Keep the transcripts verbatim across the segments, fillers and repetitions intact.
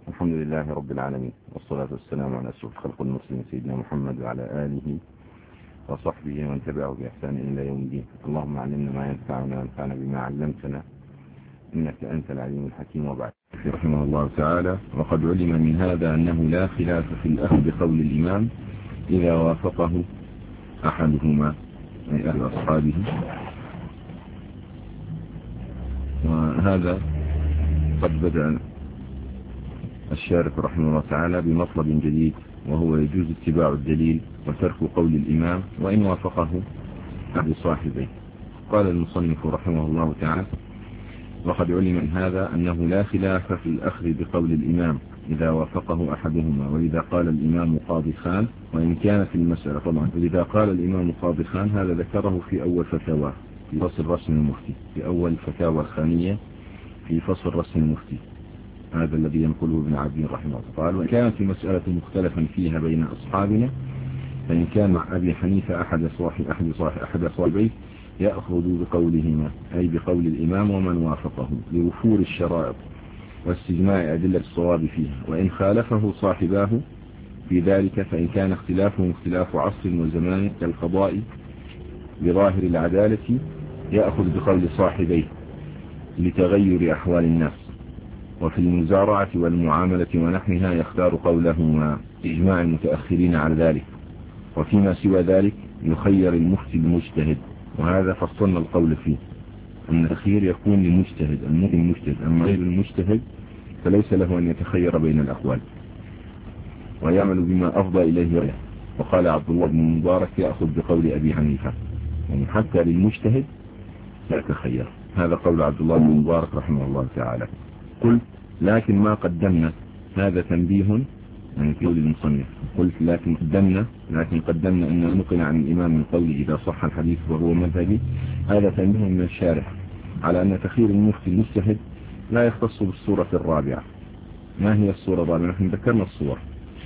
الحمد لله رب العالمين، والصلاة والسلام على أشرف خلق المسلمين سيدنا محمد وعلى آله وصحبه ومن تبعه بإحسان إلى يوم الدين. اللهم علمنا ما ينفعنا وانفعنا بما علمتنا إنك أنت العليم الحكيم. وبعد، رحمه الله تعالى: وقد علم من هذا أنه لا خلاف في الأخذ بقول الإمام إذا وافقه أحدهما من أهل أصحابه. وهذا قد بدأ الشارح رحمه الله تعالى بمطلب جديد، وهو يجوز اتباع الدليل وترك قول الإمام وإن وافقه أحد صاحبيه. قال المصنف رحمه الله تعالى: وقد علم من هذا أنه لا خلاف في الأخذ بقول الإمام إذا وافقه أحدهما. وإذا قال الإمام قاضي خان، وإن كانت المسألة طبعا، وإذا قال الإمام قاضي خان، هذا ذكره في أول فتاوى في فصل رسم المفتي، في أول فتاوى الخانية في فصل رسم المفتي، هذا الذي ينقله ابن عبد رحمه الله. قال: وإن كانت المسألة مختلفا فيها بين أصحابنا، فإن كان مع أبي حنيفة أحد صاحب أحد صاحب أحد صاحبيه يأخذ بقولهما، أي بقول الإمام ومن وافقه، لوفور الشرائط واستجماع أدلة الصواب فيها. وإن خالفه صاحباه في ذلك، فإن كان اختلافهم اختلاف عصر وزمان كالقضاء بظاهر العدالة، يأخذ بقول صاحبيه لتغير أحوال الناس. وفي المزارعة والمعاملة ونحنها يختار قولهما إجماع المتأخرين على ذلك. وفيما سوى ذلك يخير المفتي المجتهد، وهذا فصلنا القول فيه أن الأخير يكون للمجتهد المفتي المجتهد، أما غير المجتهد فليس له أن يتخير بين الأقوال ويعمل بما أفضى إليه غيره. وقال عبد الله بن المبارك: يأخذ بقول أبي حنيفة، يعني حتى للمجتهد يتخير. هذا قول عبد الله بن المبارك رحمه الله تعالى. قلت: لكن ما قدمنا، هذا تنبيه يعني في قول المصنف. قلت: لكن قدمنا لكن قدمنا أن نقل عن الإمام من قوله إذا صح الحديث وهو مذهبي. هذا تنبيه من الشارح على أن تخير المفتي المجتهد لا يختص بالصورة الرابعة. ما هي الصورة الرابعة؟ نحن ذكرنا الصور،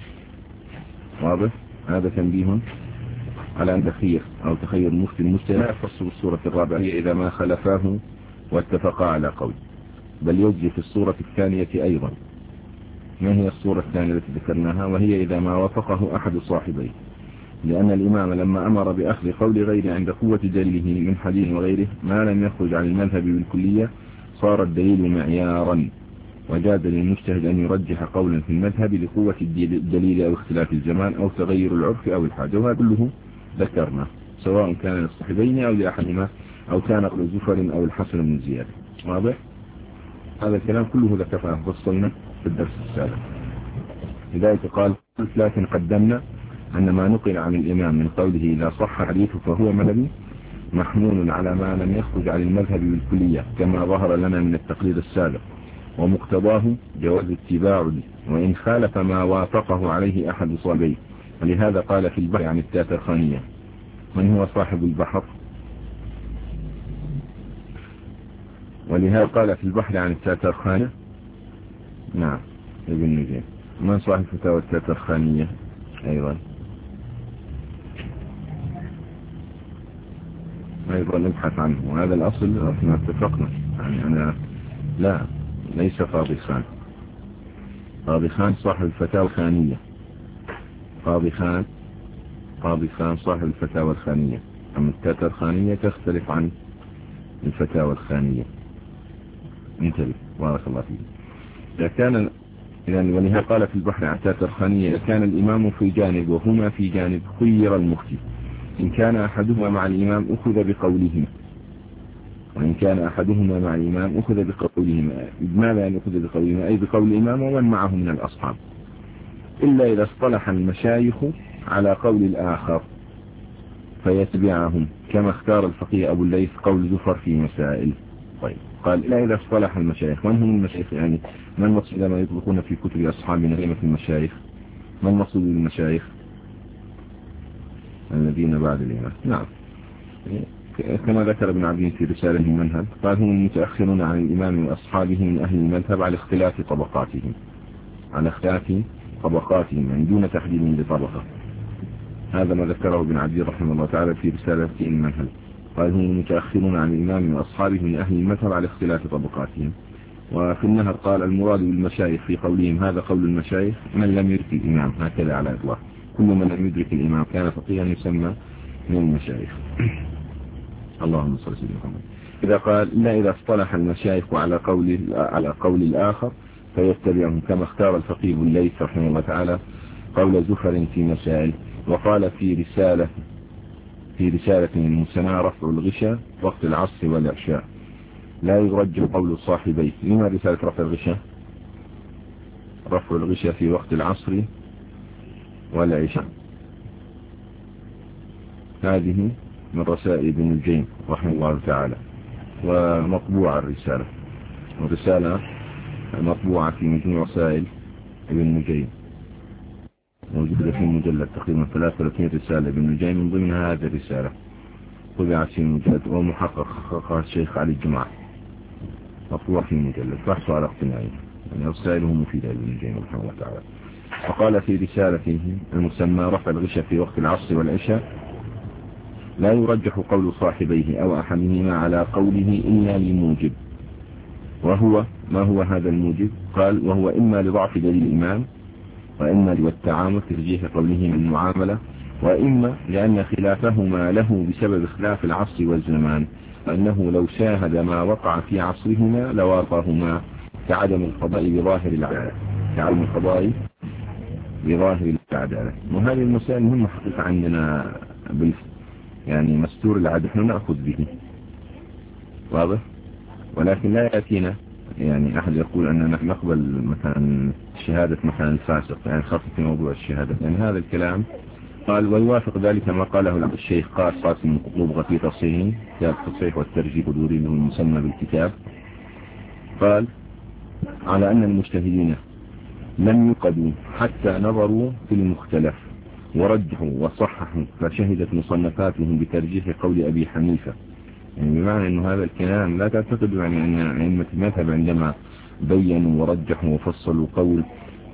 واضح؟ هذا تنبيه على أن تخير أو تخير المفتي المجتهد لا يختص بالصورة الرابعة، هي إذا ما خلفاه واتفقا على قول، بل يجري في الصورة الثانية أيضا. ما هي الصورة الثانية التي ذكرناها؟ وهي إذا ما وافقه أحد صاحبيه، لأن الإمام لما أمر بأخذ قول غيره عند قوة دليله من حديث وغيره ما لم يخرج عن المذهب بالكلية، صار الدليل معيارا، وجاد للمجتهد أن يرجح قولا في المذهب لقوة الدليل أو اختلاف الزمان أو تغير العرف أو الحاجة. وهذا كله ذكرنا، سواء كان للصاحبين أو لأحدهما، أو كان قول زفر أو الحسن بن زياد. واضح؟ هذا الكلام كله ذكرناه فصلنا في الدرس السابق. لذلك قال: لكن قدمنا أن ما نقل عن الإمام من قوله إذا صح حديثه فهو مذهبي محمول على ما لم يخرج عن المذهب بالكلية، كما ظهر لنا من التقليد السابق، ومقتضاه جواز اتباع له وإن خالف ما وافقه عليه أحد صاحبيه. ولهذا قال في البحر عن التاترخانية. من هو صاحب البحر؟ ولهذا قال في البحر عن التاترخانية. نعم، ابن نجيم. من صاحب فتاوى التاترخانية أيضا؟ أيضا نبحث عنه. وهذا الأصل ما اتفقنا، يعني أنا لا ليس قاضي خان. قاضي خان صاحب الفتاوى الخانية. قاضي خان قاضي خان صاحب الفتاوى الخانية، أما التاترخانية تختلف عن الفتاوى الخانية. انتبه، بارك الله فيك. إذا كان يعني ولهذا قال في البحر عن التاترخانية: إذا كان الإمام في جانب وهما في جانب خير المفتي، إن كان أحدهما مع الإمام أخذ بقولهما، وإن كان أحدهما مع الإمام أخذ بقولهما. ماذا يعني أخذ بقولهما؟ أي بقول الإمام ومن معه من الأصحاب، إلا إذا اصطلح المشايخ على قول الآخر فيتبعهم، كما اختار الفقيه أبو الليث قول زفر في مسائل. طيب، قال: إلا إذا اصطلح المشايخ. من هم المشايخ؟ يعني ما المقصود لما يطلقون في كتب أصحابنا كلمة المشايخ؟ ما المقصود بالمشايخ؟ الذين بعد الإمام. نعم، كما ذكر ابن عبد في رسالة المنهج، قال: هم المتأخرون عن الإمام وأصحابه من أهل المذهب على اختلاف طبقاتهم على اختلاف طبقاتهم يعني دون تحديد لطبقة. هذا ما ذكره ابن عبد رحمه الله تعالى في رسالة المنهج. قال: هم المتأخرون عن الإمام وأصحابه من أهل المذهب على اختلاف طبقاتهم. وفي النهر قال المراد بالمشايخ في قولهم هذا قول المشايخ من لم يدرك الإمام، هكذا على إطلاق، كل من لم يدرك الإمام كان فقيها يسمى من المشايخ. اللهم صل على محمد. إذا قال لا، إذا اصطلح المشايخ على قول على قول الآخر فيتبعهم، كما اختار الفقيه الليث رحمه الله تعالى قول زفر في مسائل، وقال في رسالة في رسالة المسمى رفع الغشاء وقت العصر والعشاء لا يرجع قول صاحبيه. لما رسالة رفع الغشاء؟ رفع الغشاء في وقت العصر والعشاء، هذه من رسائل ابن الجيم رحمه الله تعالى، ومطبوعة الرسالة، والرسالة مطبوعة في مجموع رسائل ابن الجيم، موجودة في مجلد تقريبا ثلاثة وثلاثين رسالة ابن الجيم، من ضمنها هذه الرسالة طبعت في مجلد ومحققها الشيخ علي الجماعة، مطبوع في مجلد، فحصوا على اقتناعه، يعني رسائله مفيدة ابن الجيم رحمه الله تعالى. وقال في رسالته المسمى رفع الغشاء في وقت العصر والعشاء لا يرجح قول صاحبيه أو أحدهما على قوله إلا لموجب، وهو ما هو هذا الموجب؟ قال وهو إما لضعف دليل الإمام، وإما للتعامل ترجيح قوله من المعاملة، وإما لأن خلافهما له بسبب اختلاف العصر والزمان، فأنه لو شاهد ما وقع في عصرهما لواقعهما كعدم القضاء بظاهر العدالة، كعدم القضاء بظاهر العدالة. وهذه المسائل مهمة حقيقة عندنا بالفعل، يعني مستور العدل نحن نأخذ به، واضح، ولكن لا يأتينا يعني أحد يقول أننا نقبل مثلا شهادة مثلا الفاسق، يعني خاصة في موضوع الشهادة، يعني هذا الكلام قال ويوافق ذلك ما قاله الشيخ قاس قاسم قطلوبغة في تصحيحه كتاب التصحيح والترجيح دوري المسمى بالكتاب، قال على أن المجتهدين لم يقدوا حتى نظروا في المختلف ورجحوا وصححوا، فشهدت مصنفاتهم بترجيح قول أبي حنيفة، يعني بمعنى أن هذا الكلام لا تعتقدوا يعني أن أئمة المذهب عندما بينوا ورجحوا وفصلوا قول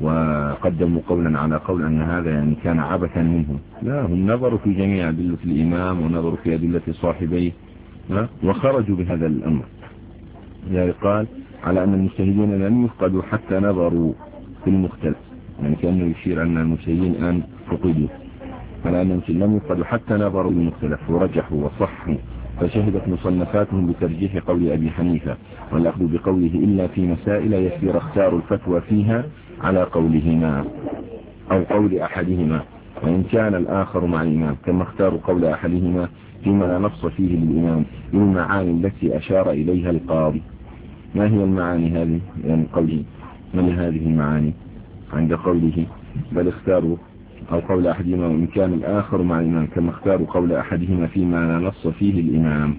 وقدموا قولا على قول أن هذا يعني كان عبثا منهم، لا، هم نظروا في جميع أدلة الإمام ونظروا في أدلة صاحبيه وخرجوا بهذا الأمر. يعني قال على أن المجتهدين لم يفقدوا حتى نظروا في المختلف، يعني كأنه يشير أن المجتهدين الآن فقدوا، على أن المجتهدين لم يفقدوا حتى نظروا في المختلف ورجحوا وصحوا، فشهدت مصنفاتهم بترجيح قول أبي حنيفة والأخذ بقوله إلا في مسائل يسير اختاروا الفتوى فيها على قولهما أو قول أحدهما، وإن كان الآخر مع الإمام، كما اختاروا قول أحدهما فيما لا نص فيه للإمام بالمعاني التي أشار إليها القاضي. ما هي المعاني هذه؟ يعني قوله من هذه المعاني عند قوله بل اختاروا أو قول أحدهما وإن كان الآخر مع الإمام، كما اختاروا قول أحدهما فيما لا نص فيه الإمام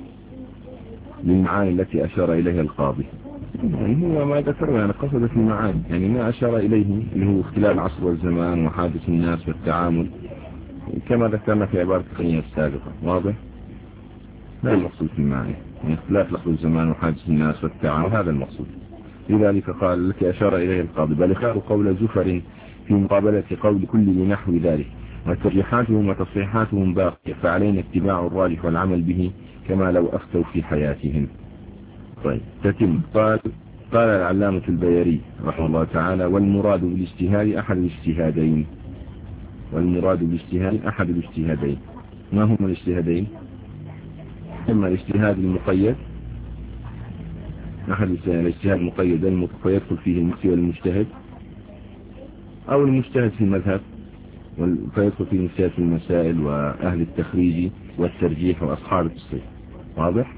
للمعاني التي أشار إليها القاضي. يعني هو ما ذكر يعني قصد في المعاني، يعني ما أشار إليه اللي هو اختلاف العصر والزمان وحادث الناس والتعامل كما ذكرنا في عبارة القنية السابقة، واضح؟ لا المقصود في المعاني، يعني اختلاف العصر والزمان وحادث الناس والتعامل، هذا المقصود. لذلك قال التي أشار إليه القاضي بل اختاروا قول زفر في مقابلة قول كل لنحو ذلك، وترجيحاتهم وتصحيحاتهم باقية، فعلينا اتباع الراجح والعمل به كما لو أفتوا في حياتهم. طيب تتم. قال قال العلامة البيري رحمه الله تعالى والمراد بالاجتهاد أحد الاجتهادين، والمراد بالاجتهاد أحد الاجتهادين. ما هما الاجتهادين؟ إما الاجتهاد المقيد، أحد الاجتهاد المقيد فيدخل فيه المفتي والمجتهد، أو المجتهد في المذهب فيدخل فيه المجتهد في المسائل وأهل التخريج والترجيح وأصحاب التصحيح، واضح؟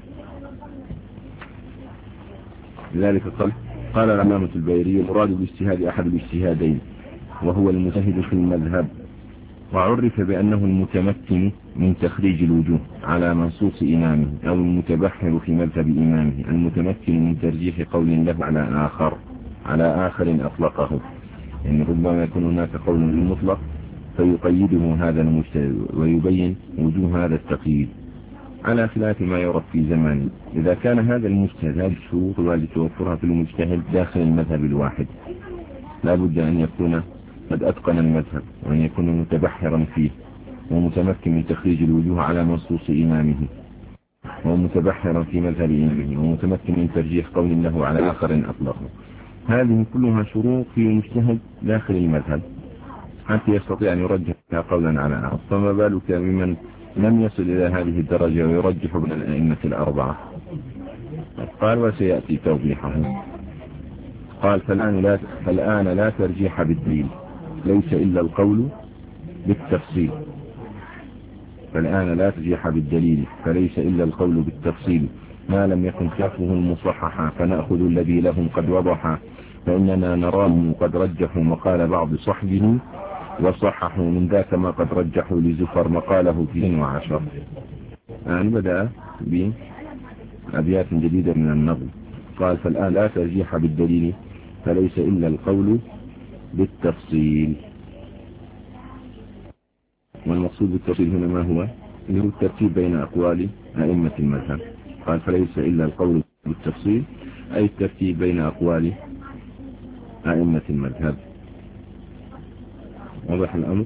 لذلك قال قال العلامة البيري المراد بالاجتهاد أحد الاجتهادين وهو المجتهد في المذهب، وعرف بأنه المتمكن من تخريج الوجوه على منصوص إمامه، أو المتبحر في مذهب إمامه، المتمكن من ترجيح قول له على آخر على آخر أطلقه، يعني ربما يكون هناك قول مطلق فيقيده هذا المجتهد ويبين وجوه هذا التقييد على خلاف ما يرد في زمانه. إذا كان هذا المجتهد هذه الشروط والتي توفرها في المجتهد داخل المذهب الواحد لا بد أن يكون قد أتقن المذهب، وأن يكون متبحرا فيه ومتمكن من تخريج الوجوه على منصوص إمامه، ومتبحرا في مذهب علمه ومتمكن من ترجيح قول له على آخر أطلقه. هذه كلها شروط في مجتهد داخل المذهب حتى يستطيع أن يرجح قولا على آخر، فما بالك بمن لم يصل إلى هذه الدرجة ويرجح بين الأئمة الأربعة؟ قال وسيأتي توضيحه. قال فالآن لا, فالآن لا ترجيح بالدليل، ليس إلا القول بالتفصيل. فالآن لا ترجيح بالدليل فليس إلا القول بالتفصيل، ما لم يكن خلافه المصححا فنأخذ الذي لهم قد وضحا، فإننا نراهم قد رجحوا مقال بعض صحبه وصححوا من ذاك ما قد رجحوا لزفر مقاله في اثنين وعشر. الآن بدأ بأبيات جديدة من النظم. قال فالآن لا ترجيح بالدليل فليس إلا القول بالتفصيل. والمقصود بالتفصيل هنا ما هو؟ اللي هو الترتيب بين أقوال أئمة المذهب. قال فليس إلا القول بالتفصيل أي الترتيب بين أقوال أئمة المذهب. واضح الأمر؟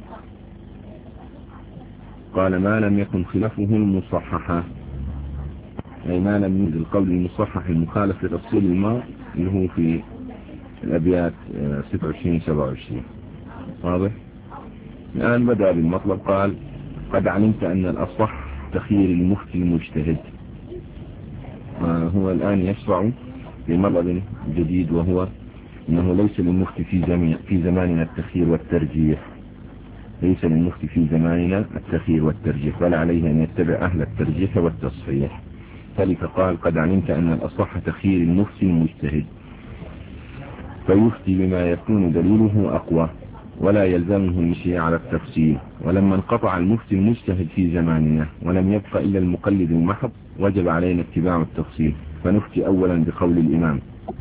قال ما لم يكن خلافه المصححة، أي ما لم يوجد القول المصحح المخالف لتفصيل الماء اللي هو في الأبيات ستة وعشرين سبعة وعشرين. واضح؟ الآن بدأ بالمطلب. قال قد علمت أن الأصح تخيير المفتي المجتهد. هو الآن يشرع لمطلب جديد، وهو أنه ليس للمفتي في, زمان في زماننا التخيير والترجيح، ليس للمفتي في زماننا التخيير والترجيح، بل عليه أن يتبع أهل الترجيح والتصحيح. ذلك قال قد علمت أن الأصح تخيير المفتي المجتهد، فيفتي بما يكون دليله أقوى ولا يلزمه المشي على التفصيل. ولما انقطع المفتي المجتهد في زماننا ولم يبق إلا المقلد المحض وجب علينا اتباع التفصيل، فنفتي أولا بقول الإمام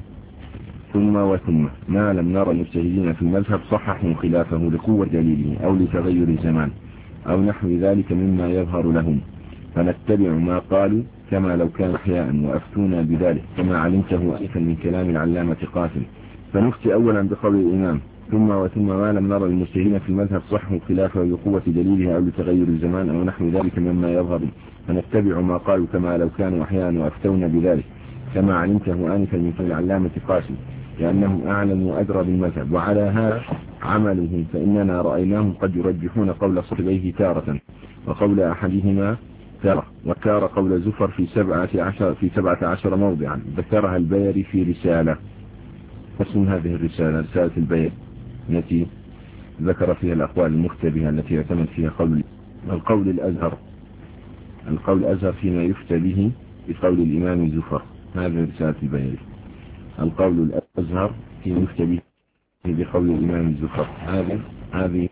ثم وثم ما لم نرى المجتهدين في المذهب صححوا خلافه لقوة دليله أو لتغير الزمان أو نحو ذلك مما يظهر لهم، فنتبع ما قالوا كما لو كان أحياء وأفتونا بذلك كما علمته ألفا من كلام العلامة قاسم. فنفتي أولا بقول الإمام ثم وثم ما لم نرى المجتهدين في المذهب صححوا خلافه لقوة دليله أو لتغير الزمان أو نحو ذلك مما يظهر، فنتبع ما قالوا كما لو كانوا أحياء وأفتونا بذلك كما علمته آنفا من كلام العلامة قاسم، لأنهم أعلم وأدرى بالمذهب. وعلى هذا عملهم، فإننا رأيناهم قد يرجحون قول صحبيه تارة وقول أحدهما تارة، وكار قول زفر في سبعة عشر, في سبعة عشر موضعا ذكرها البيري في رسالة. اسم هذه الرسالة رسالة البيري التي ذكر فيها الأقوال المختبئة التي يعتمد فيها قول القول الأزهر القول الأزهر فيما يفتى به بقول الإمام زفر. هذه رسالة البيري القول الأزهر فيما يفتى به بقول الإمام الزفر. هذا هذه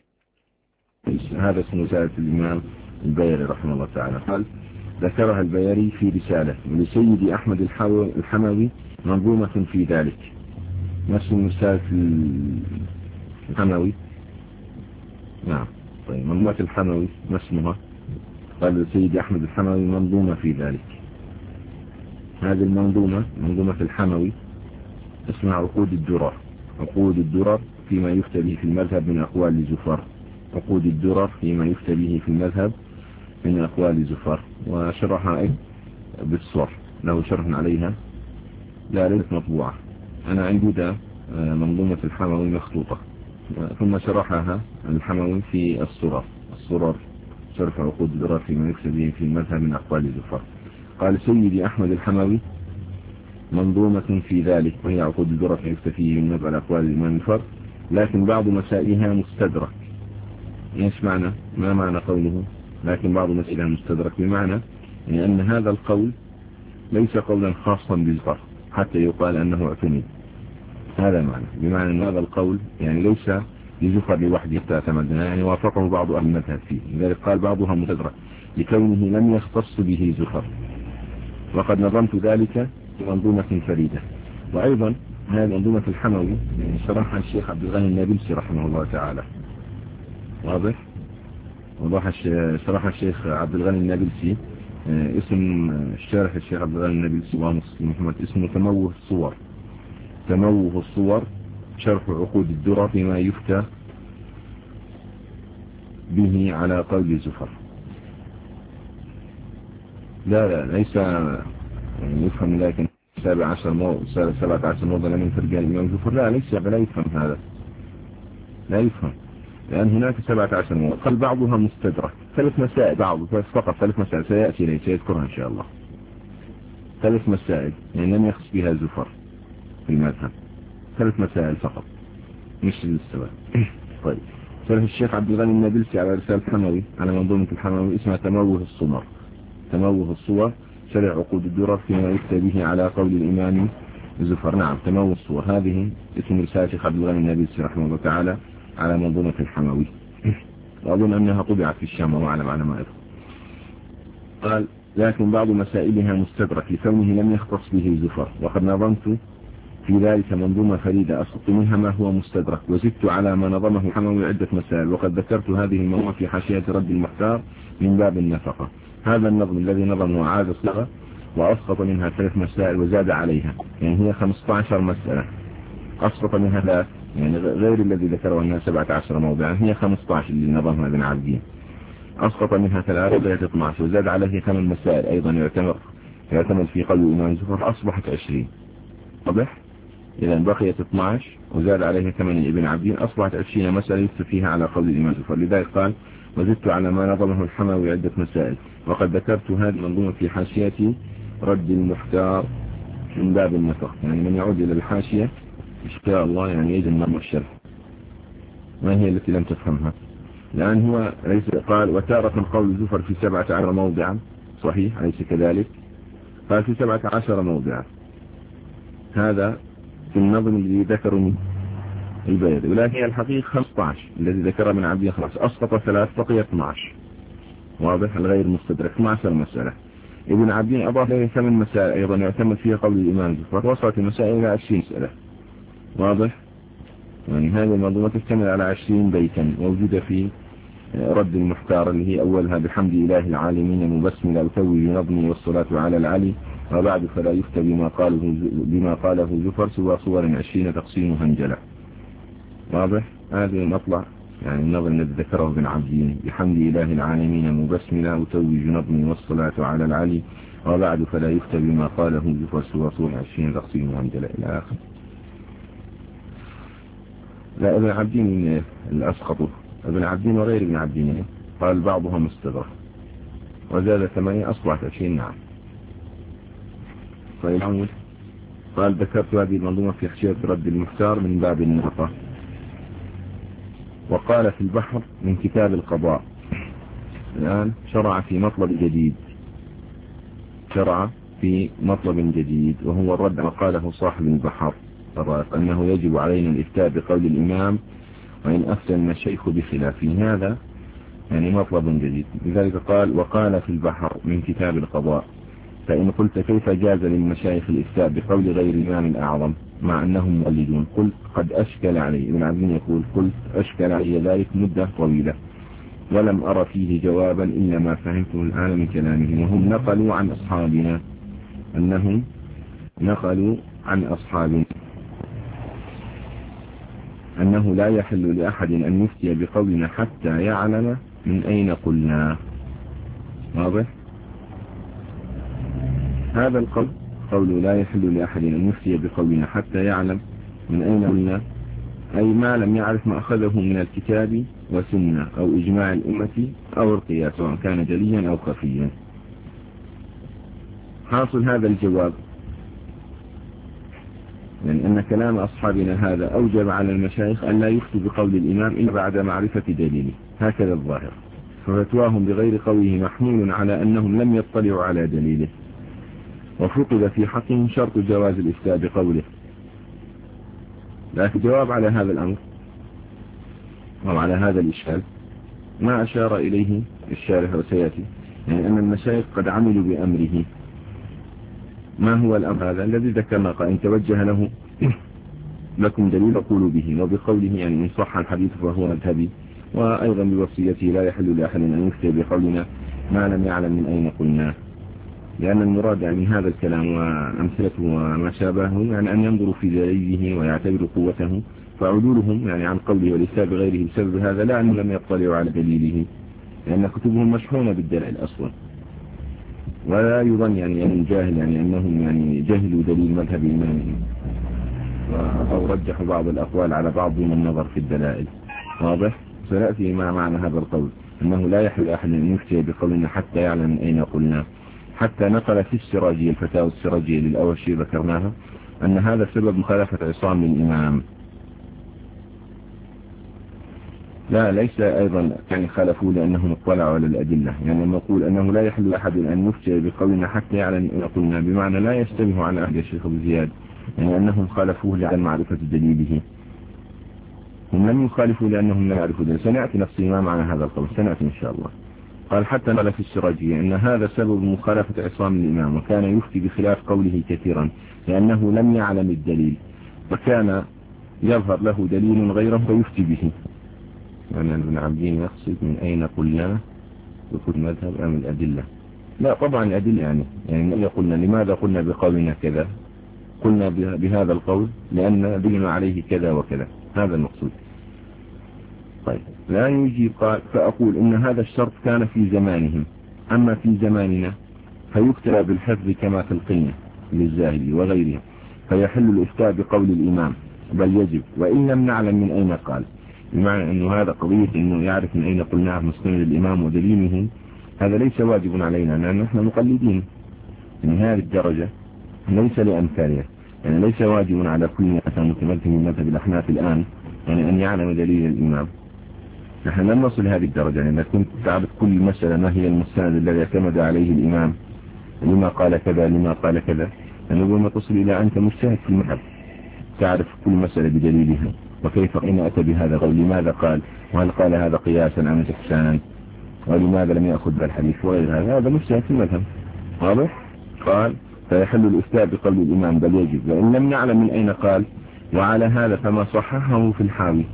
هذا اسم رسالة الإمام البيري رحمه الله تعالى. قال ذكرها البيري في رسالة ولسيد أحمد الحموي منظومة في ذلك. ما اسم رسالة الحموي؟ نعم طيب منظومة الحموي ما اسمها؟ قال لسيد أحمد الحموي منظومة في ذلك. هذه المنظومة منظومة الحموي اسمها عقود الدرر. عقود الدرر فيما يفتى به في المذهب من أقوال زفر. عقود الدرر فيما يفتى به في المذهب من أقوال زفر. وشرحها أيضا بالصور له شرح عليها لا ليست مطبوعة. أنا عندي ده منظومة الحموي مخطوطة ثم شرحها الحموي في الصرر. الصرر شرح عقود الدرر فيما يفتى به في المذهب من أقوال زفر. قال سيدي أحمد الحموي منظومة في ذلك وهي عقود الدرر فيما يفتى فيه من مذهب أقوال الإمام الفرد، لكن بعض مسائلها مستدرك. ايش معنى؟ ما معنى قوله لكن بعض مسائلها مستدرك؟ بمعنى يعني أن هذا القول ليس قولا خاصا بزفر حتى يقال أنه اعتمد. هذا معنى، بمعنى أن هذا القول يعني ليس لزفر لوحده تعتمدنا، يعني وافقه بعض أهل المذهب فيه، لذلك قال بعضها مستدرك لكونه لم يختص به زفر. وقد نظمت ذلك في منظومة فريدة. وأيضا هذه منظومة الحموي شرحها الشيخ عبد الغني النابلسي رحمه الله تعالى. واضح؟ وضح شرح الشيخ عبد الغني النابلسي. اسم الشارح الشيخ عبد الغني النابلسي ومسلم محمد اسمه تموه الصور. تموه الصور شرح عقود الدرر فيما يفتى به على قول زفر. لا لا ليس يعني يفهم من ذلك سابع عشر موضع سبعة عشر موضع لم ينفرق الإمام زفر، لا ليس لا يفهم هذا، لا يفهم، لأن هناك سبعة عشر موضع قال بعضها مستدرك، ثلاث مسائل بعض فقط، ثلاث مسائل سيأتي لي سيذكرها إن شاء الله، ثلاث مسائل يعني لم يخص بها زفر في المذهب، ثلاث مسائل فقط مش للسبب. طيب شرح الشيخ عبد الغني النابلسي على رسالة الحموي على منظومة الحموي اسمها تموه الصور، تموه الصور شرح عقود الدرر فيما يفتى به على قول الإمام زفر. نعم تموه الصور هذه اسم رسالة الشيخ عبد الغني النابلسي رحمه الله تعالى على منظومة الحموي، وأظن أنها طبعت في الشام وأعلم على ما أذكر. قال لكن بعض مسائلها مستدرك لكونه لم يختص به زفر، وقد نظمت في ذلك منظومة فريدة أسقط منها ما هو مستدرك، وزدت على ما نظمه الحموي عدة مسائل، وقد ذكرت هذه المنظومة في حاشية رد المحتار من باب النفقة. هذا النظم الذي نظمه عاد صيغة وأسقط منها ثلاث مسائل وزاد عليها، يعني هي خمسة عشر مسألة، أسقط منها ثلاث يعني غير الذي ذكره أنها سبعة عشر موضعا، هي خمسة عشر اللي نظمها ابن عابدين، أسقط منها ثلاث وبقيت اثنتا عشرة وزاد عليه ثمان مسائل أيضا يعتمد يعتمد في قول الإمام زفر، أصبحت عشرين. واضح؟ إذا بقيت اثنتا عشرة وزاد عليه ثمانية ابن عابدين، أصبحت عشرين مسألة يفتى فيها على قول الإمام زفر. لذلك قال وزدت على ما نظمه الحموي عدة مسائل، وقد ذكرت هذه المنظومة في حاشية رد المحتار من باب النفق، يعني من يعود إلى الحاشية إن شاء الله يعني يجد النظم الشرح. ما هي التي لم تفهمها؟ لأن هو ليس قال وتارة قول زفر في سبعة عشر موضعا، صحيح أليس كذلك؟ قال في سبعة عشر موضعا، هذا في النظم الذي ذكر من البيض، ولكن هي الحقيقة خمسة عشر الذي ذكر من عبد خلاص، أسقط ثلاث بقي اثنتا عشر. واضح؟ الغير مستدرك اثنتا عشر مسألة. ابن عابدين أضاف له ثمان مسائل أيضا يعتمد فيها قول الإمام زفر، وصلت المسائل إلى عشرين مسألة. واضح؟ يعني هذه المنظومة تشتمل على عشرين بيتا، موجودة في رد المحتار اللي هي أولها بحمد إله العالمين مبسملا أتوي بنظمي والصلاة على العلي، وبعد فلا يفتى بما قاله بما قاله زفر سوى صور عشرين تقسيمها انجلى. واضح؟ هذه المطلع يعني النظر الذي ذكره ابن عابدين بحمد إله العالمين مبسملا أتوي بنظمي والصلاة على العلي، وبعد فلا يفتى بما قاله زفر سوى صور عشرين تقسيمها انجلى إلى آخر. لا ابن عابدين الأسقط، ابن عابدين وغير ابن عابدين قال بعضها مستدرك وزاد ثمانية أصبحت عشرين. نعم. طيب قال ذكرت هذه المنظومة في حاشية رد المحتار من باب النفقة. وقال في البحر من كتاب القضاء، الآن شرع في مطلب جديد، شرع في مطلب جديد وهو الرد على قاله صاحب البحر الرائق أنه يجب علينا الإفتاء بقول الإمام وإن أفتى المشايخ بخلافه، هذا يعني مطلب جديد. لذلك قال وقال في البحر من كتاب القضاء، فإن قلت كيف جاز للمشايخ الإفتاء بقول غير الإمام الأعظم مع أنهم مؤلدون؟ قلت قد أشكل علي، ابن عابدين يقول قلت أشكل علي ذلك مدة طويلة ولم أرى فيه جوابا إلا ما فهمته الآن من كلامهم، وهم نقلوا عن أصحابنا أنهم نقلوا عن أصحابنا أنه لا يحل لأحد أن يفتي بقولنا حتى يعلم من أين قلنا. واضح؟ هذا القول قول لا يحل لأحد أن يفتي بقولنا حتى يعلم من أين قلنا، أي ما لم يعرف ما أخذه من الكتاب وسنة أو إجماع الأمة أو القياس سواء كان جليا أو خفيا. حاصل هذا الجواب يعني أن كلام أصحابنا هذا أوجب على المشايخ أن لا يفتوا بقول الإمام إلا بعد معرفة دليله، هكذا الظاهر، ففتواهم بغير قوله محمول على أنهم لم يطلعوا على دليله، وفقد في حقهم شرط جواز الإفتاء بقوله. لكن جواب على هذا الأمر أو على هذا الإشكال ما أشار إليه الشارح وسيأتي، يعني أن المشايخ قد عملوا بأمره. ما هو الأمر هذا الذي ذكرنا؟ قال إن توجه له لكم دليل قولوا به، وبقوله يعني إن صح الحديث فهو مذهبي، وأيضا بوصيته لا يحل لأحد أن يفتي بقولنا ما لم يعلم من أين قلنا، لأن المراد يعني هذا الكلام وأمثلته وما شابهه يعني أن ينظروا في دليله ويعتبروا قوته، فعدولهم يعني عن قوله والإفتاء بغيره بسبب هذا لا أنهم لم يطلعوا على دليله، لأن كتبهم مشحونة بالدلائل أصلا. ولا يظن يعني أن الجاهل يعني أنهم يعني جهلوا دليل مذهب إمامهم، أو رجحوا بعض الأقوال على بعض من النظر في الدلائل. واضح؟ سيأتي مع معنى هذا القول أنه لا يحل أحد أن يفتي بقولنا حتى يعلم من أين قلنا. حتى نقل في السراجية الفتاوى السراجية للأوشي ذكرناها أن هذا سبب مخالفة عصام للإمام. لا ليس أيضا يعني خالفوا لأنهم اطلعوا على الأدلة، يعني نقول أنه لا يحل أحد أن يفتي بقولنا حتى يعلم أن قلنا، بمعنى لا يشتبه على أهل الشيخ أبو زياد يعني أنهم خالفوه لعدم معرفة دليله. هم لم يخالفوا لأنهم لا يعرفوا دليله. سنأتي نفسي ما معنى هذا القول، سنأتي إن شاء الله. قال حتى نقل في السراجية أن هذا سبب مخالفة عصام الإمام، وكان يفتي بخلاف قوله كثيرا لأنه لم يعلم الدليل، وكان يظهر له دليل غيره فيفتي به. يعني ابن عبدين يقصد من أين قلنا يقول مذهب أم الأدلة؟ لا طبعا الأدلة، يعني يعني قلنا لماذا قلنا بقولنا كذا، قلنا بهذا القول لأن دلنا عليه كذا وكذا، هذا المقصود. طيب لا يجي قال فأقول إن هذا الشرط كان في زمانهم، أما في زماننا فيكتب بالحفظ كما في القنية للزاهد وغيرها، فيحل الإفتاء بقول الإمام بل يجب وإن لم نعلم من أين قال. بمعنى أنه هذا قضية أنه يعرف من أين قلناه مستند الإمام ودليله، هذا ليس واجب علينا لأن نحن مقلدين من هذه الدرجة، ليس لأمثالها. يعني ليس واجب على كل مثلا متمثل من مذهب الأحناف الآن يعني أن يعلم دليل الإمام. نحن لم نصل هذه الدرجة، يعني إذا كنت تعرف كل مسألة ما هي المستند الذي اعتمد عليه الإمام لما قال كذا لما قال كذا، يعني ما تصل إلى أنت مجتهد في المذهب تعرف كل مسألة بدليلها وكيف إن أتى بهذا قول لماذا قال، وهل قال هذا قياسا أم استحسانا، ولماذا لم يأخذ بالحديث وغير هذا، هذا مجتهد في المذهب. واضح؟ قال فيحل الإفتاء بقول الإمام بل يجب وإن لم نعلم من أين قال. وعلى هذا فما صححه في الحاوي،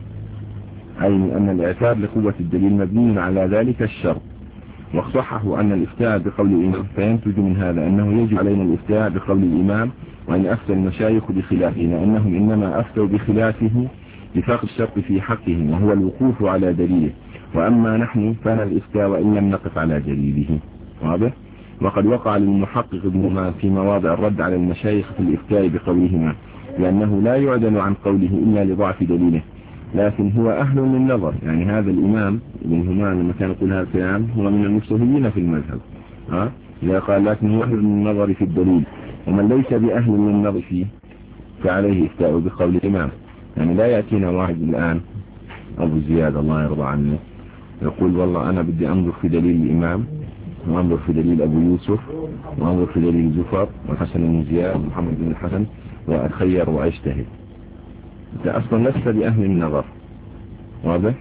أي أن الاعتبار لقوة الدليل مبني على ذلك الشرط، وصححوا أن الإفتاء بقول الإمام، فينتج من هذا أنه يجب علينا الإفتاء بقول الإمام، وأن أفتى المشايخ بخلافه لأنهم إنما أفتوا بخلافه لفاق الشرط في حقهم وهو الوقوف على دليله، وأما نحن فانا الإفتاء وإن لم نقف على دليله. واضح؟ وقد وقع للمحقق ابن في مواضع الرد على المشايخ في الإفتاء بقولهما، لأنه لا يعدل عن قوله إلا لضعف دليله، لكن هو أهل للنظر. يعني هذا الإمام ابن همان لما كان يقول هذا الكلام هو من المجتهدين في المذهب، ها إذا قال لكن هو أهل للنظر في الدليل، ومن ليس بأهل للنظر فيه فعليه إفتاء بقول الإمام. يعني لا يأتينا واحد الآن أبو زياد الله يرضى عنه يقول والله أنا بدي أنظر في دليل الإمام وأنظر في دليل أبو يوسف وأنظر في دليل زفر والحسن بن زياد ومحمد بن الحسن وأخير وأجتهد. أنت أصلا لست بأهل النظر. واضح؟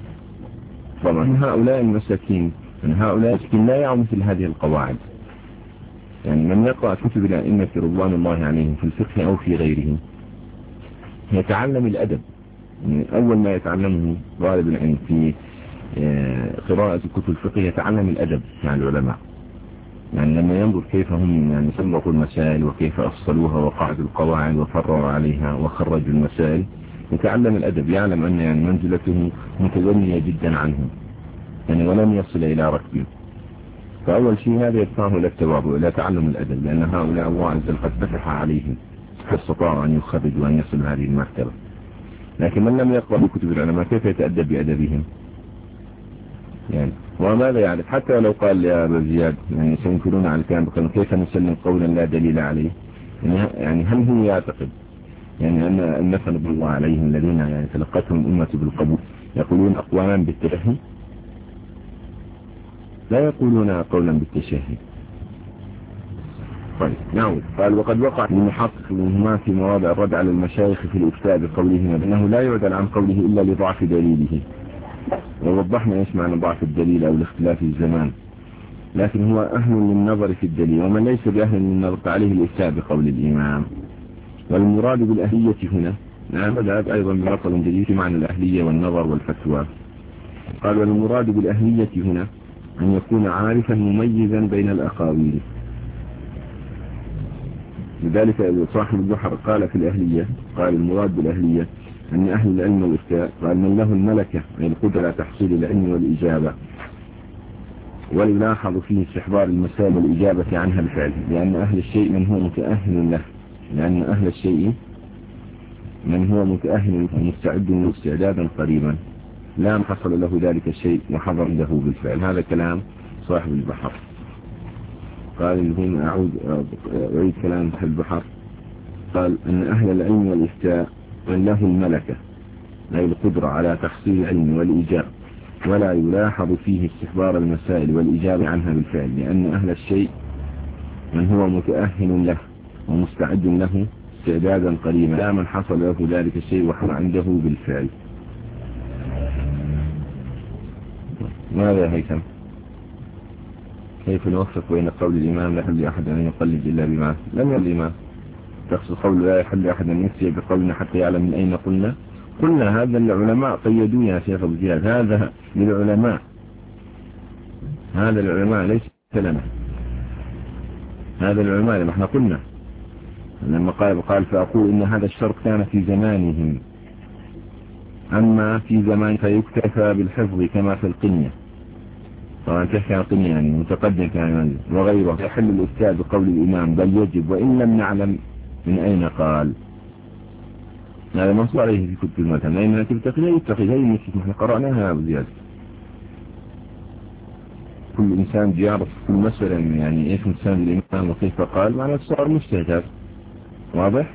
طبعا هؤلاء المساكين من هؤلاء المساكين لا يعوا مثل هذه القواعد. يعني من يقرأ كتب الأئمة رضوان الله عليهم في الفقه أو في غيره يتعلم الأدب. يعني أول ما يتعلمه طالب العلم في قراءة كتب الفقه يتعلم الأدب مع العلماء، يعني لما ينظر كيف هم يعني سبقوا المسائل وكيف أفصلوها وقعدوا القواعد وفرروا عليها وخرجوا المسائل، يتعلم الأدب، يعلم أن يعني منزلته متدنية جدا عنهم يعني ولم يصل إلى ركبه. فأول شيء هذا يدفعه إلى التواضع إلى تعلم الأدب، لأن هؤلاء الله عز وجل قد فتح عليهم فاستطاعوا أن يخرجوا وأن يصلوا هذه المرتبة. لكن من لم يقرأ بكتب العلماء كيف يتأدب بأدبهم؟ يعني وماذا يعرف؟ حتى لو قال يا أبا زياد يعني سينكرون على الكلام بقولهم كيف نسلم قولا لا دليل عليه، يعني هل هو يعتقد يعني أن الناس نبي الله عليهم الذين يعني تلقتهم أمة بالقبول يقولون أقوالا بالتشهي؟ لا يقولون قولا بالتشهي. طيب نعود. قال وقد وقع للمحقق منهما في مواضع الرد على المشايخ في الإفتاء بقولهما بأنه لا يعدل عن قوله إلا لضعف دليله، ووضحنا ايش معنى ضعف الدليل او الاختلاف الزمان، لكن هو اهل للنظر في الدليل، ومن ليس باهل للنظر فعليه الافتاء بقول الامام. والمراد بالاهلية هنا نعم بدأت ايضا بمطل جديد في معنى الاهلية والنظر والفتوى. قال والمراد بالاهلية هنا ان يكون عارفا مميزا بين الاقاويل، لذلك صاحب البحر قال في الاهلية قال المراد بالاهلية أن أهل العلم والإفتاء قال من له الملكة أي القدرة على تحصيل العلم والإجابة، ويلاحظ فيه استحضار المسائل والإجابة عنها بفعل، لأن أهل الشيء من هو متأهل له لأن أهل الشيء من هو متأهل ومستعد له استعدادا قريبا، لا حصل له ذلك الشيء وحضر له بالفعل. هذا كلام صاحب البحر. قال هنا أعود أعيد كلام صاحب البحر، قال أن أهل العلم والإفتاء من له الملكة، أي القدرة على تحصيل العلم والإجابة، ولا يلاحظ فيه استحضار المسائل والإجابة عنها بالفعل، لأن أهل الشيء من هو متأهل له ومستعد له استعدادا قريبا، لا من حصل له ذلك الشيء وحضر عنده بالفعل. ماذا هيثم؟ كيف نوفق بين قول الإمام لا يحل أحد أن يقلد إلا بما لم يقل الإمام؟ تقصد قول لا يحل أحد أن يفتي بقولنا حتى يعلم من أين قلنا؟ قلنا هذا العلماء قيدوا يا شيخ أبو زياد، هذا للعلماء، هذا العلماء ليس لنا، هذا العلماء لما احنا قلنا لما قال قال فأقول إن هذا الشرط كان في زمانهم، أما في زمان فيكتفى بالحفظ كما في القنية. طبعا تحكي عن القنية يعني متقدم كان وغيره. يحل الإفتاء بقول الإمام بل يجب وإن لم نعلم من أين قال. هذا منصوص عليه في كتب المذهب، لأن كتب التقنية يتقي هي مثل ما احنا قرأناها أبو زياد. كل إنسان بيعرف كل مسألة يعني إيش مسألة الإمام وكيف قال، معناه صار مجتهد. واضح؟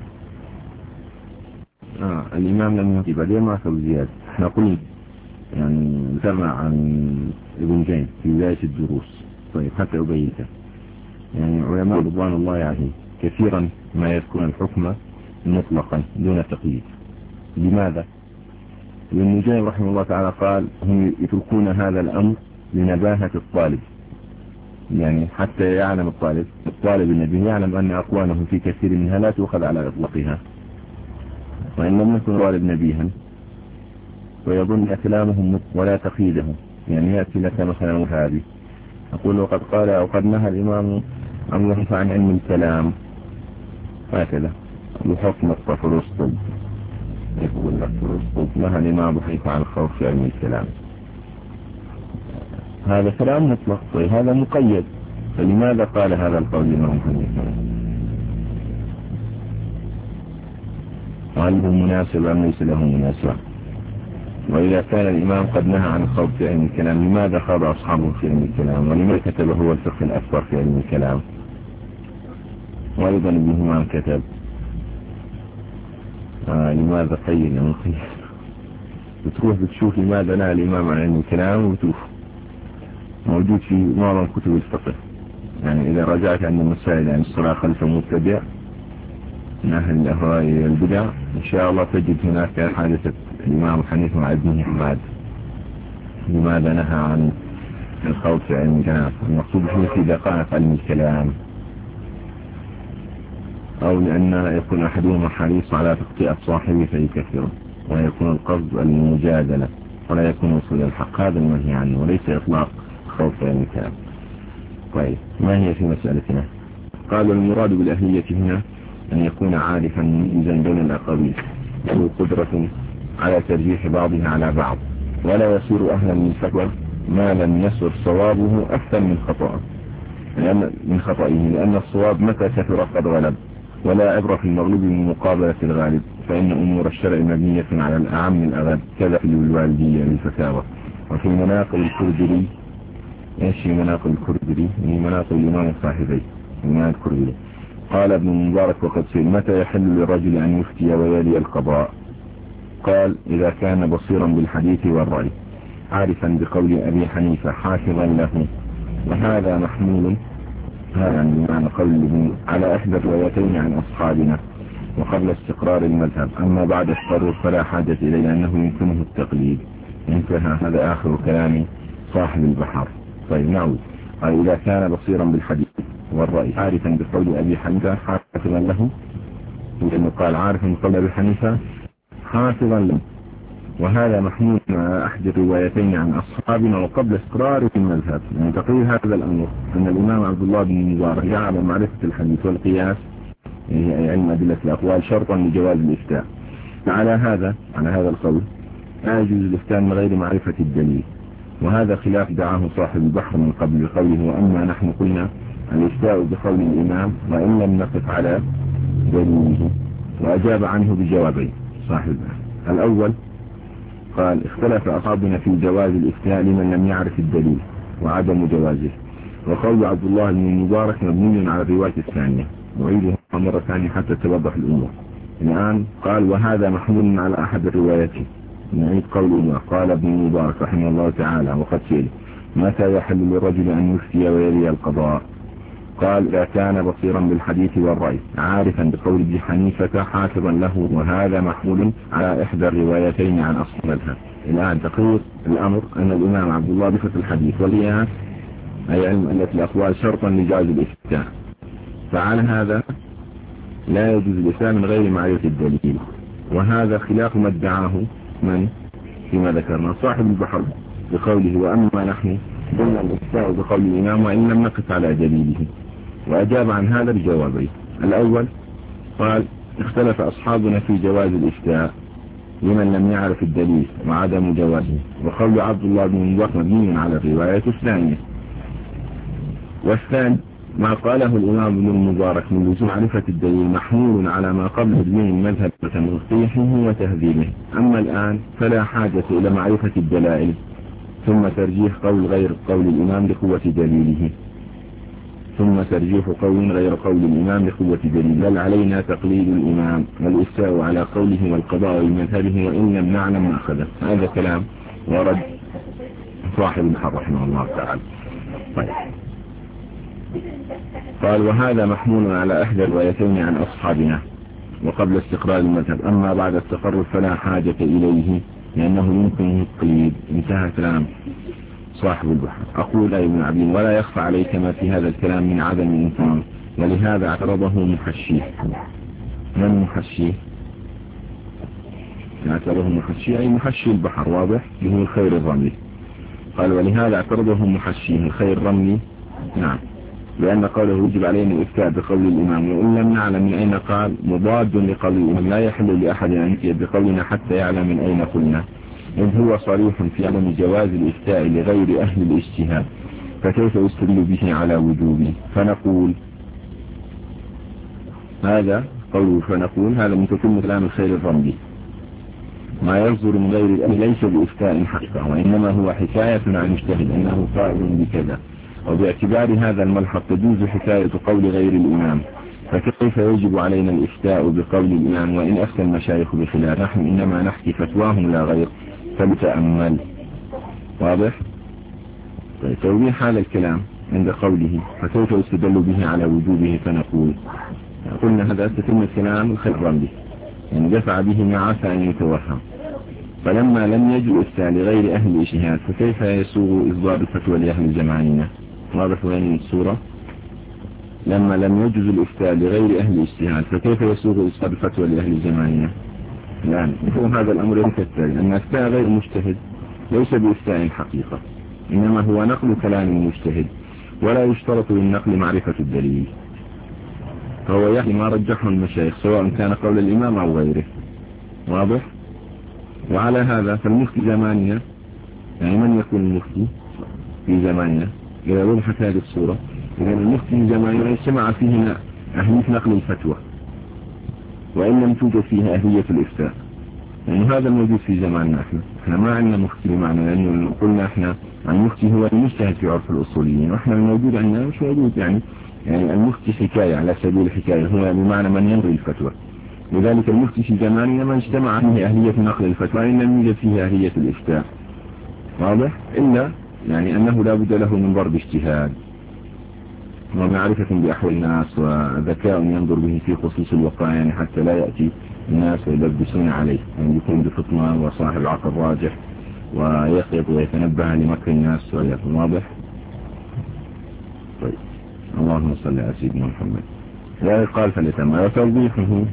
آه الإمام لم يكتب بعدين ما أبو زياد. احنا قلنا يعني ذكرنا عن ابن جين في بداية الدروس، طيب حتى أبيته يعني علماء رضوان الله عليه كثيرا ما يذكرون الحكم مطلقا دون تقييد. لماذا؟ لأن جين رحمه الله تعالى قال هم يتركون هذا الأمر لنباهة الطالب، يعني حتى يعلم الطالب الطالب النبي يعلم أن أقوالهم في كثير منها لا تؤخذ على إطلاقها، وإن لم يكن طالب نبيها ويظن كلامهم ولا تقييده. يعني يأتي لك مثلا هذه أقول وقد قال أو قد نهى الإمام أمره عن علم الكلام هكذا بحكم الطفل الصد، يقول لك الصد نهى الإمام حيث عن الخوف في علم الكلام. هذا كلام مطلق، طيب هذا مقيد، فلماذا قال هذا القول الإمام حنيفة؟ وهل هو مناسب أم ليس له مناسبة؟ وإذا كان الإمام قد نهى عن الخوض في علم الكلام لماذا خاض أصحابه في علم الكلام؟ ولماذا كتب هو الفقه الأكبر في علم الكلام؟ وأيضا ابن همام كتب آه لماذا قيل من قيل؟ بتروح بتشوف لماذا نهى الإمام عن علم الكلام وبتشوف موجود في معظم كتب الفقه. يعني إذا رجعت عن المسائل عن الصلاة خلف المبتدع من أهل الأهواء البدع إن شاء الله تجد هناك حادثة الإمام حنيفة مع ابنه حماد لماذا نهى عن الخوض في علم الكلام. المقصود فيه في دقائق علم الكلام، أو لأن يكون أحدهما حريص على تخطئة صاحبه فيكفره، ويكون القصد المجادلة ولا يكون وصول الحق. هذا المنهي عنه وليس إطلاق خوض في علم الكلام. طيب ما هي في مسألتنا؟ قال المراد بالأهلية هنا أن يكون عارفا ميزا بين الأقاويل له قدرة على ترجيح بعضها على بعض، ولا يصير أهلا للفتوى ما لم يسر صوابه أكثر من خطأه لأن من خطئه لأن الصواب متى كثر قد غلب، ولا عبرة في المغلوب من مقابلة الغالب، فإن أمور الشرع مبنية على الأعم الأغلب، كذا في الوالدية للفتاوى. وفي مناقب الكردري، ايش في مناقب الكردري؟ من مناقب الإمام الصاحبي الإمام الكردري قال ابن المبارك وقد سئل متى يحل للرجل أن يفتي ويلي القضاء؟ قال إذا كان بصيرا بالحديث والرأي عارفا بقول أبي حنيفة حافظا له، وهذا محمول هذا يعني معنى قوله على إحدى الروايتين عن أصحابنا وقبل استقرار المذهب، أما بعد الصدور فلا حاجة إليه أنه يمكنه التقليد. انتهى. هذا آخر كلام صاحب البحر. طيب نعود. قال إذا كان بصيرا بالحديث والرأي عارفا بقول أبي حنيفة حافظا له، لأنه قال عارفا بقول أبي حنيفة حافظا له، وهذا محمول على أحد الروايتين عن أصحابنا وقبل استقرار المذهب. يعني تقرير هذا الأمر أن الإمام عبد الله بن المبارك جعل معرفة الحديث والقياس يعني علم أدلة الأقوال شرطا لجواز الإفتاء. على هذا على هذا القول لا يجوز الإفتاء من غير معرفة الدليل، وهذا خلاف دعاه صاحب البحر من قبل قوله وأما نحن قلنا الافتاء بقول الإمام وإن لم نقف على دليله. وأجاب عنه بجوابين صاحب الأول قال اختلف أصحابنا في جواز الإفتاء لمن لم يعرف الدليل وعدم جوازه، وقول عبد الله بن المبارك مبني على الرواية الثانية. نعيدها مرة ثانية حتى توضح الأمور. الآن قال وهذا محمول على أحد الروايات. نعيد قوله قال ابن المبارك رحمه الله تعالى وقد سئل متى يحل للرجل أن يفتي ويلي القضاء؟ قال إذا كان بصيرا بالحديث والرأي عارفا بقول ابن حنيفة حافظا له، وهذا محمول على إحدى الروايتين عن أصل المذهب. الآن تقرير الأمر أن الإمام عبد الله بفت الحديث والقياس أي علم أن الأقوال شرطا لجواز الإفتاء، فعلى هذا لا يجوز الإفتاء من غير معرفة الدليل، وهذا خلاف ما ادعاه من فيما ذكرنا صاحب البحر بقوله وأما نحن قلنا الإفتاء بقول الإمام وإن لم نقف على دليله. وأجاب عن هذا بجوابين. الأول قال اختلف أصحابنا في جواز الإفتاء لمن لم يعرف الدليل وعدم جوازه، وقول عبد الله بن المبارك مبني على الرواية الثانية. والثاني ما قاله الإمام ابن المبارك من لزوم معرفة الدليل محمول على ما قبله من المذهب وتنقيحه وتهذيبه. أما الآن فلا حاجة إلى معرفة الدلائل ثم ترجيح قول غير قول الإمام لقوة دليله ثم ترجيح قول غير قول الإمام لقوة دليل، بل علينا تقليد الإمام والإفتاء على قوله والقضاء بمذهبه وإن لم نعلم ما أخذه. هذا كلام ورد صاحب البحر رحمه الله تعالى. طيب. قال وهذا محمول على أحد الروايتين عن أصحابنا وقبل استقرار المذهب، أما بعد التقرر فلا حاجة إليه لأنه يمكن التقليد. انتهى كلام صاحب البحر. أقول أي ابن عبين ولا يخفى عليك ما في هذا الكلام من عدم الإنسان، ولهذا اعترضه محشيه. من محشيه؟ اعترضه محشيه أي محشي البحر، واضح له الخير الرملي. قال ولهذا اعترضه محشيه الخير الرملي. نعم، لأن قوله يجب علينا الإفتاء بقول الإمام وإن لم نعلم من أين قال مضاد لقول الإمام، لا يحل لأحد أن يأتي بقولنا حتى يعلم من أين قلنا، إذ هو صريح في عدم جواز الإفتاء لغير أهل الاجتهاد، فكيف يستدل به على وجوبه؟ فنقول هذا قوله فنقول هذا من كلمة كلام الخير الرملي، ما يصدر من غير الأهل ليس بإفتاء حقيقة، وإنما هو حكاية عن المجتهد أنه قائل بكذا، وباعتبار هذا الملحظ تجوز حكاية قول غير الإمام، فكيف يجب علينا الإفتاء بقول الإمام وإن أفتى المشايخ بخلاف؟ نحن إنما نحكي فتواهم لا غير، فلتأمل. واضح؟ طيب توضيح هذا الكلام عند قوله فكيف يستدل به على وجوبه؟ فنقول قلنا هذا تتم الكلام الخير الرملي، يعني دفع به ما عسى أن يتوهم، فلما لم يجد الإفتاء لغير أهل الاجتهاد فكيف يسوغ إصدار الفتوى لأهل زماننا؟ واضح وين الصورة؟ لما لم يجوز الإفتاء لغير أهل الاجتهاد فكيف يسوغ إصدار الفتوى لأهل زماننا؟ الآن يفهم هذا الأمر كالتالي أن الإفتاء غير مجتهد ليس بإفتاء حقيقة، إنما هو نقل كلام المجتهد، ولا يشترط للنقل معرفة الدليل، فهو يعني ما رجحه المشايخ سواء كان قول الإمام أو غيره. واضح؟ وعلى هذا فالمفتي زماننا، يعني من يكون المفتي في زماننا إذا وضحت هذه الصورة؟ إذا المفتي زماننا اجتمع فيه أهلية نقل الفتوى وإن لم توجد فيها أهلية الإفتاء، يعني هذا الموجود في زماننا. احنا احنا ما عندنا مفتي بمعنى، لأنه قلنا احنا المفتي هو المجتهد في عرف الأصوليين، واحنا الموجود عندنا مش موجود، يعني يعني المفتي حكاية على سبيل الحكاية، هو بمعنى من ينقل الفتوى. لذلك المفتي في زماننا ما اجتمع فيه أهلية نقل الفتوى إن لم يوجد فيه أهلية الإفتاء. واضح؟ إلا يعني أنه لا بد له من ضرب اجتهاد ومعرفة بأحوال الناس وذكاء ينظر به في خصوص الوقائع، يعني حتى لا يأتي الناس ويلبسون عليه، يعني يكون بفطنة وصاحب عقل راجح ويقظ ويتنبه لمكر الناس ويكون. واضح؟ طيب اللهم صل على سيدنا محمد. لا قال فلتم وتوضيحه،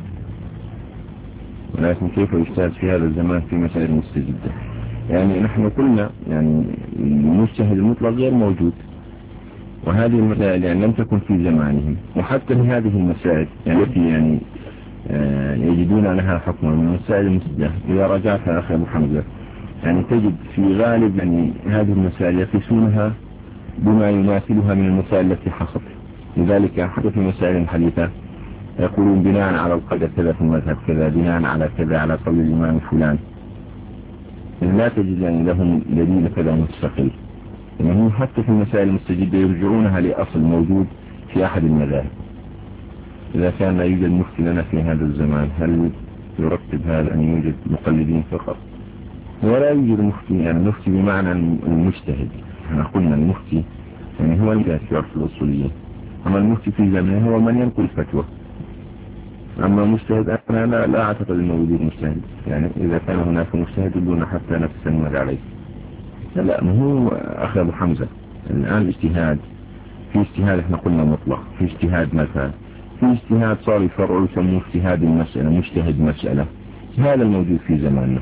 ولكن كيف يجتهد في هذا الزمان في مسائل مستجدة؟ يعني نحن قلنا يعني المجتهد المطلق غير موجود، وهذه المسائل يعني لم تكن في زمانهم، وحتى في هذه المسائل يعني التي يعني آه يجدون لها حكما من المسائل المستجدة. إذا رجعت أخي أبو حمزة يعني تجد في غالب يعني هذه المسائل يقيسونها بما يماثلها من المسائل التي حصلت. لذلك حتى في المسائل الحديثة يقولون بناء على القاعدة كذا في المذهب كذا، بناء على كذا على قول الإمام فلان. يعني لا تجد يعني لهم دليل كذا مستقل. يعني حتى في المسائل المستجدة يرجعونها لأصل موجود في أحد المذاهب. إذا كان لا يوجد مفتي لنا في هذا الزمان، هل يرتب هذا أن يوجد مقلدين فقط؟ ولا يوجد مفتي، يعني المفتي بمعنى المجتهد. احنا قلنا المفتي يعني هو المجتهد في عرف الأصولية، أما المفتي في زمنه هو من ينقل فتوى. أما مجتهد أنا لا, لا أعتقد أنه وجود مجتهد، يعني إذا كان هناك مجتهد دون حتى نتسند عليه. لا، ما هو أخي أبو حمزة الآن الاجتهاد، في اجتهاد احنا قلنا مطلق، في اجتهاد مثلا، في اجتهاد صار يفرعوا يسموه اجتهاد المسألة، مجتهد مسألة. هذا الموجود في زماننا،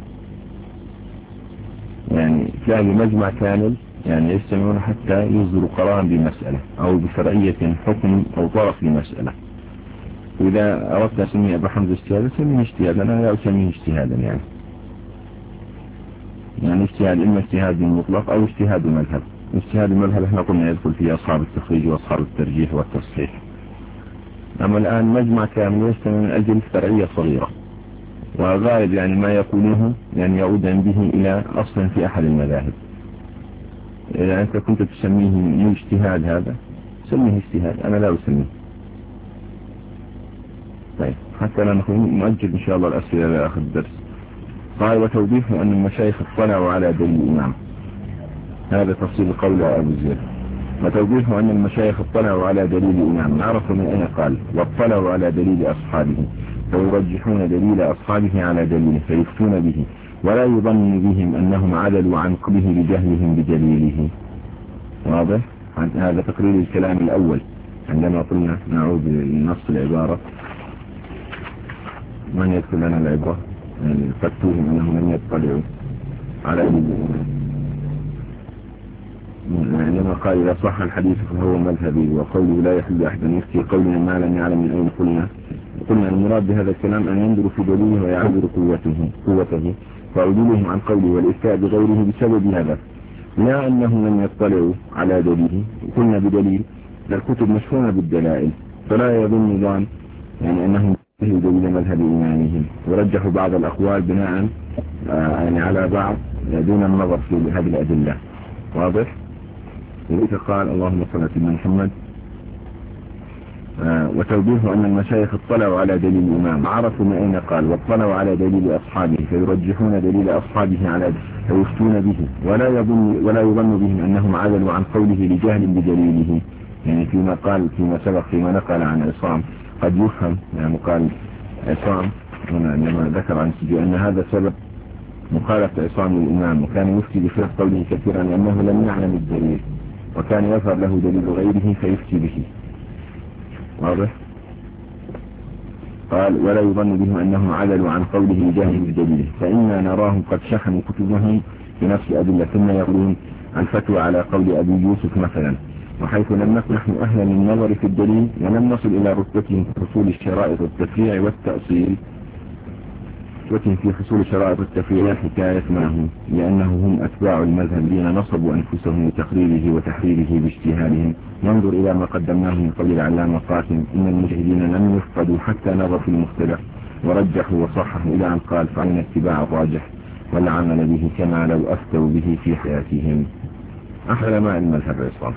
يعني تلاقي مجمع كامل يعني يجتمعون حتى يصدروا قرارا بمسألة أو بفرعية حكم أو طرف لمسألة. وإذا أردت أسميه أبو حمزة اجتهادا سميه اجتهادا، أنا لا أسميه اجتهادا. يعني يعني اجتهاد إما اجتهاد مطلق أو اجتهاد مذهب. اجتهاد المذهب احنا قلنا يدخل فيه أصحاب التخريج وأصحاب الترجيح والتصحيح. أما الآن مجمع كامل يجتمع من أجل فرعية صغيرة، وغالب يعني ما يقولونه يعني يعود به إلى أصلا في أحد المذاهب. إذا أنت كنت تسميه من اجتهاد هذا سميه اجتهاد، أنا لا أسميه. طيب حتى لا نكون مؤجل إن شاء الله الأسئلة لآخر الدرس. قال وتوضيح أن المشايخ اطلعوا على دليل الإمام، هذا تفصيل قول أبو زيد. وتوضيح أن المشايخ اطلعوا على دليل الإمام، عرفوا من أين قال واطلعوا على دليل أصحابه فيرجحون دليل أصحابه على دليله فيفتون به، ولا يظن بهم أنهم عدلوا عن قبله لجهلهم بدليله. واضح؟ هذا تقرير الكلام الأول عندما قلنا نعود لنص العبارة. من يذكر لنا العبارة؟ يعني فتوهم أنهم لم يطلعوا على دليل الإمام. عندما قال إذا صح الحديث فهو مذهبي، وقوله لا يحل أحد أن يفتي قولنا ما لم يعلم من أين قلنا. قلنا المراد بهذا الكلام أن ينظر في دليله ويعبر قوته قوته فعدولهم عن قوله والإفتاء بغيره بسبب هذا، لا أنهم لم يطلعوا على دليله. قلنا بدليل الكتب مشهورة بالدلائل، فلا يظن ظان يعني أنهم به دليل مذهب إمامهم، ورجحوا بعض الأقوال بناء آه يعني على بعض دون النظر في هذه الأدلة. واضح؟ ولذلك قال اللهم صل على محمد. آه وتوضيح أن المشايخ اطلعوا على دليل الإمام، عرفوا من أين قال واطلعوا على دليل أصحابه فيرجحون دليل أصحابه على فيفتون به، ولا يظن ولا يظن بهم أنهم عدلوا عن قوله لجهل بدليله. يعني فيما قال فيما سبق فيما نقل عن عصام قد يفهم، يعني قال عصام لما ذكر عن سجو أن هذا سبب مخالفة عصام للإمام، وكان يفتي بخلاف قوله كثيرا لأنه لم يعلم الدليل، وكان يظهر له دليل غيره فيفتي به. واضح؟ قال ولا يظن بهم أنهم عدلوا عن قوله جاهل بدليله، فإنا نراهم قد شحنوا كتبهم بنفس أدلة، ثم يقولون الفتوى على قول أبي يوسف مثلا، وحيث لم نكن نحن أهلا للنظر في الدليل ولم نصل إلى رتبتهم في حصول الشرائط والتفريع والتأصيل في حصول شرائط التفريع حكاية معهم، لأنه هم أتباع المذهب الذين نصبوا أنفسهم لتقريره وتحريره باجتهادهم. ننظر إلى ما قدمناه من قول العلامة قاسم إن المجتهدين لم يفقدوا حتى نظروا في المختلف ورجحوا وصححوا إلى أن قال فعلنا اتباع الراجح والعمل به كما لو أفتوا به في حياتهم. أحد علماء المذهب الإسلام.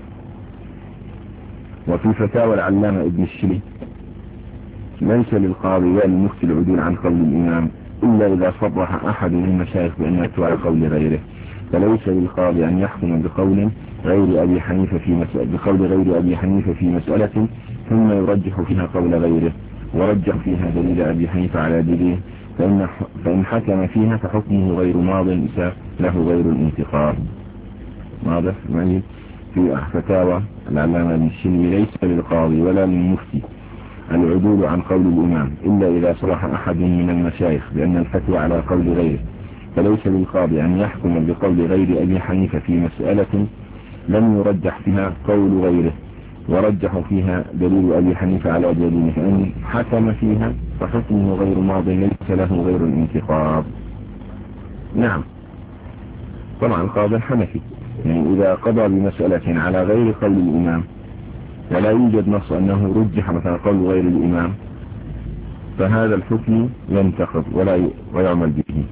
وفي فتاوى العلامة ابن الشلي ليس للقاضي ولا للمفتي العدول عن قول الإمام إلا إذا صرح أحد من المشايخ بأن يتبع قول غيره، فليس للقاضي أن يحكم بقول غير أبي حنيفة في مسألة بقول غير أبي حنيفة في مسألة ثم يرجح فيها قول غيره ورجح فيها دليل أبي حنيفة على دليله، فإن, فإن حكم فيها فحكمه غير ماض له غير الانتقام. واضح؟ يعني في فتاوى العلامة ابن الشلي ليس للقاضي ولا للمفتي العدول عن قول الإمام إلا إذا صرح أحد من المشايخ بأن الفتوى على قول غيره، فليس للقاضي أن يحكم بقول غير أبي حنيفة في مسألة لم يرجح فيها قول غيره ورجح فيها دليل أبي حنيفة على دليله، فإن حكم فيها فحكمه غير ماض ليس له غير الانتقاب. نعم. طبعا القاضي الحنفي، يعني إذا قضى بمسألة على غير قول الإمام ولا يوجد نص أنه رجح مثلا قول غير الإمام، فهذا الحكم ينتقض ولا ويعمل به.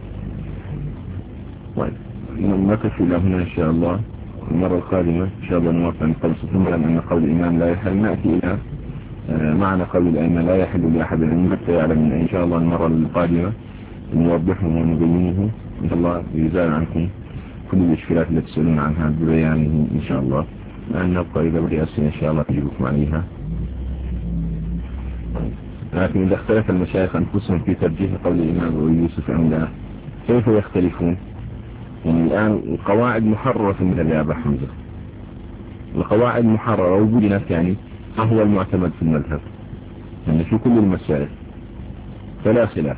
طيب نقف إلى هنا إن شاء الله. المرة القادمة إن شاء الله نوافق أن قول ثم أن قول الإمام لا يحل، نأتي إلى معنى قول الأئمة لا يحل لأحد أن حتى يعلم. إن شاء الله المرة القادمة نوضحه ونبينه إن شاء الله يزال عنكم كل الإشكالات التي تسألون عنها ببيانه إن شاء الله، لأن نبقى إذا بدي أسئلة إن شاء الله أجيبكم عليها. لكن إذا اختلف المشايخ أنفسهم في ترجيح قول الإمام أبو يوسف أم لا، كيف يختلفون؟ يعني الآن القواعد محررة من أبي أبا حمزة، القواعد محررة وبينت يعني ما هو المعتمد في المذهب يعني في كل المسائل، فلا خلاف.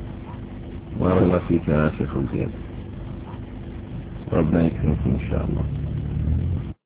وأرى الله فيك يا شيخ زياد، ربنا يكرمكم إن شاء الله.